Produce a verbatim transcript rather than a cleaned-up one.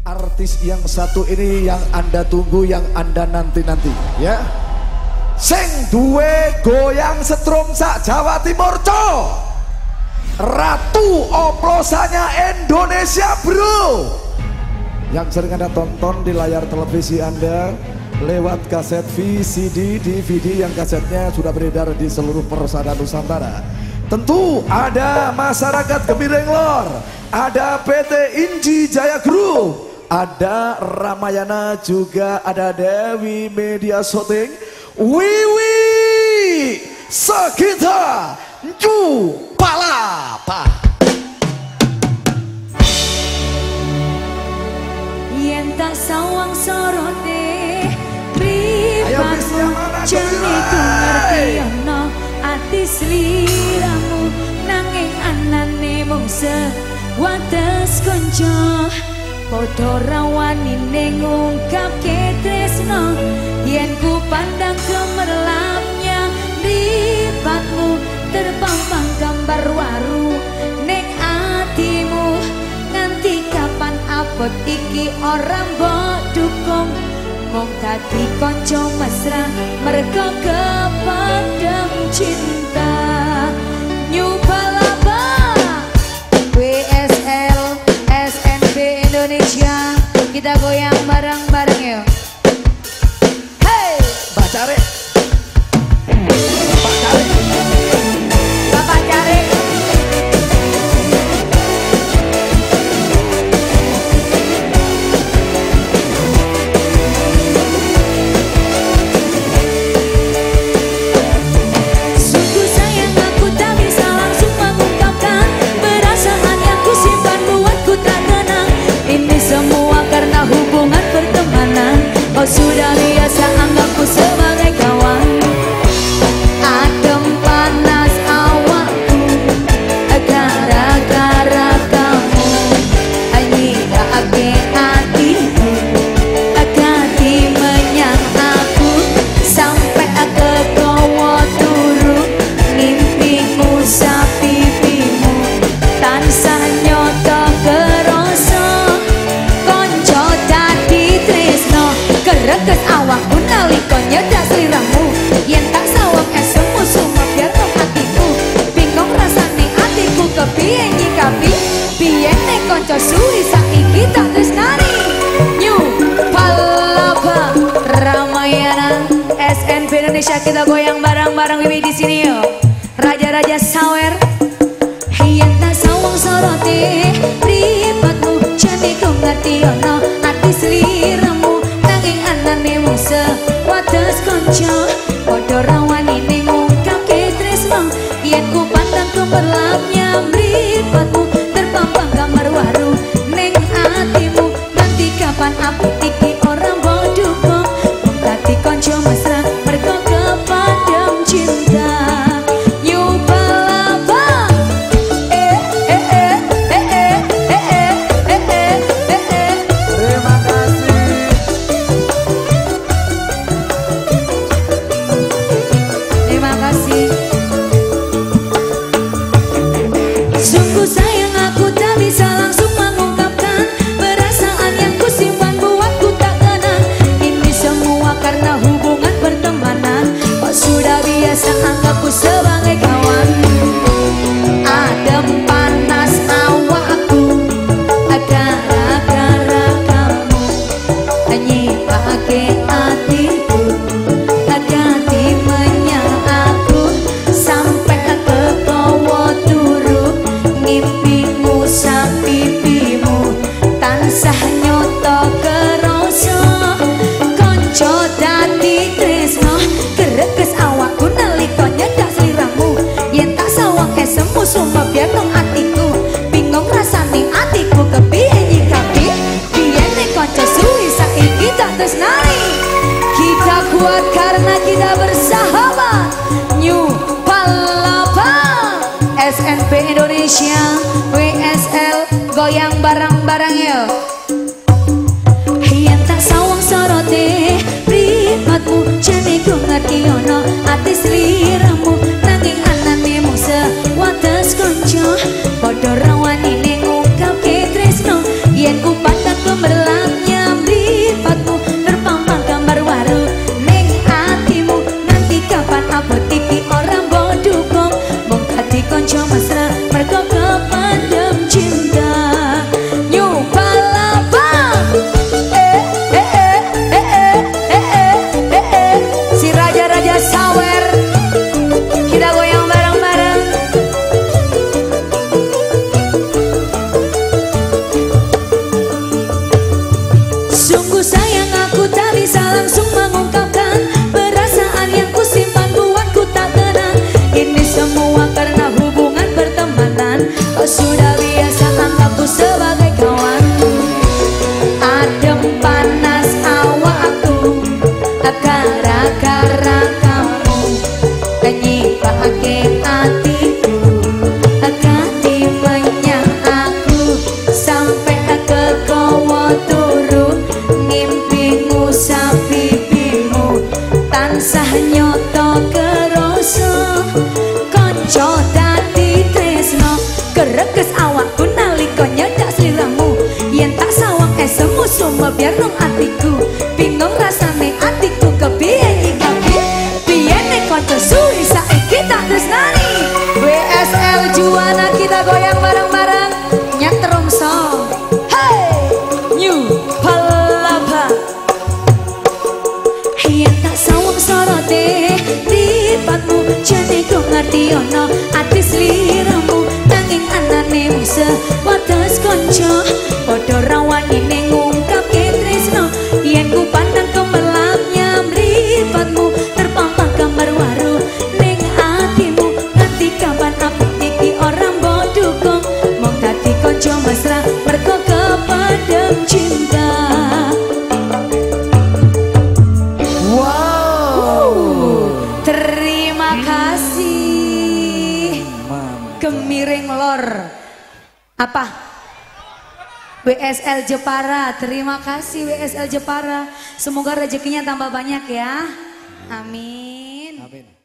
Artis yang satu ini yang Anda tunggu, yang Anda nanti-nanti ya. Sing duwe goyang setrum sak Jawa Timur co. Ratu oplosannya Indonesia bro. Yang sering Anda tonton di layar televisi Anda lewat kaset V C D, D V D yang kasetnya sudah beredar di seluruh persada Nusantara. Tentu ada masyarakat Gemiring Lor, ada P T Inji Jaya Group, ada Ramayana, juga ada Dewi Media Shooting, Wiwi Sekita Ju Palapa. Yen tak sawang sorote pripatmu jeniku ngerti ana ati sliramu nanging anane mung sewates kanca padha rawani ning ngungkapke tresno yen ku pandang gemerlapnya mripatmu terpampang gambar waru ning atimu nganti kapan abot iki ora mbok dukung mung dadi kanca mesra merga kependem cinta nyupalaba W S L S N B Indonesia kita goyang bareng-bareng yuk. Hey Mbak Care, Mbak Care, Bapak Care. Oh sudah biasa anggapku sebagai kawan. Adem panas awakku gara-gara kamu nyirake hatiku ganti menyang aku sampai ke kowo turu mimpimu sapipimu tansah nyoto kerasa konco dadi tresno kereget awakku nalika nyedak sliramu yen tak sawang esemu sumap biar rong atiku bingung rasane atiku kepiye nyikapi piye nek kanca suwi saiki tak tresnani New Palapa Ramayana S N B Indonesia kita goyang bareng-bareng Wiwi di sini yo raja-raja sawer yen tak sawang sorote pripatmu jeniku ngerti ono ati sliramu anane mung sewates kanca padha rawani ning ngungkapke tresno yen ku pandang gemerlapnya mripatmu terpampang gambar waru ning atimu nganti kapan aku iki ora mbok dukung mung dadi kanca mesra merga kependem cinta nyupalaba eh eh eh eh eh eh eh eh eh. terima kasih. Terima kasih. Sungguh sayang aku tak bisa langsung mengungkapkan perasaan yang ku simpan buat ku tak kenang. Ini semua karena hubungan pertemanan. Oh sudah biasa anggapku sebagai kawan. Adem panas awakku gara-gara kamu nyipake hatiku ganti menyang aku sampai ke kowo turu mimpimu sapipimu tansah nyoto kerasa konco dadi tresno greges awakku nalika nyedak sliramu yen tak sawang esemu sumpah biar nang atiku bingung rasane atiku kepiye nyikapi piye nek kanca suwi saiki tak tresnani kita kuat karena kita bersahabat New Palapa S N B Indonesia W S L goyang bareng-bareng yuk. Yen tak sawang sorote pripatmu jeniku ngerti ono ati sliramu nanging anane mung sewates kanca padha rawani ning ngungkapke tresno yen ku pandang gemerlap turu ngimpimu sapipimu tansah nyoto keroso konco dadi tresno kerekes awakku nalika nyedak sliramu yen tak sawang esemu sume biar nang atiku bingung rasane atiku kepiye iki piye nek kanca suwi saiki tak tresnani W S L Juwana kita goyang bareng-bareng nyatrongso hey new palapa yen tak sawang sorote ripatmu jane ku ngerti ono ati sliramu nanging anane wis wates kanca padha rawanine ngungkapke tresno yen ku pandang kemelam nyamripatmu terpampang gambar waru ning atimu nganti kapan apik iki ora mbok dukung mung dadi kanca mesra mergo kependem cinta. Wow, terima kasih Gemiring Lor apa W S L Jepara, terima kasih W S L Jepara, semoga rezekinya tambah banyak ya, amin. Amin.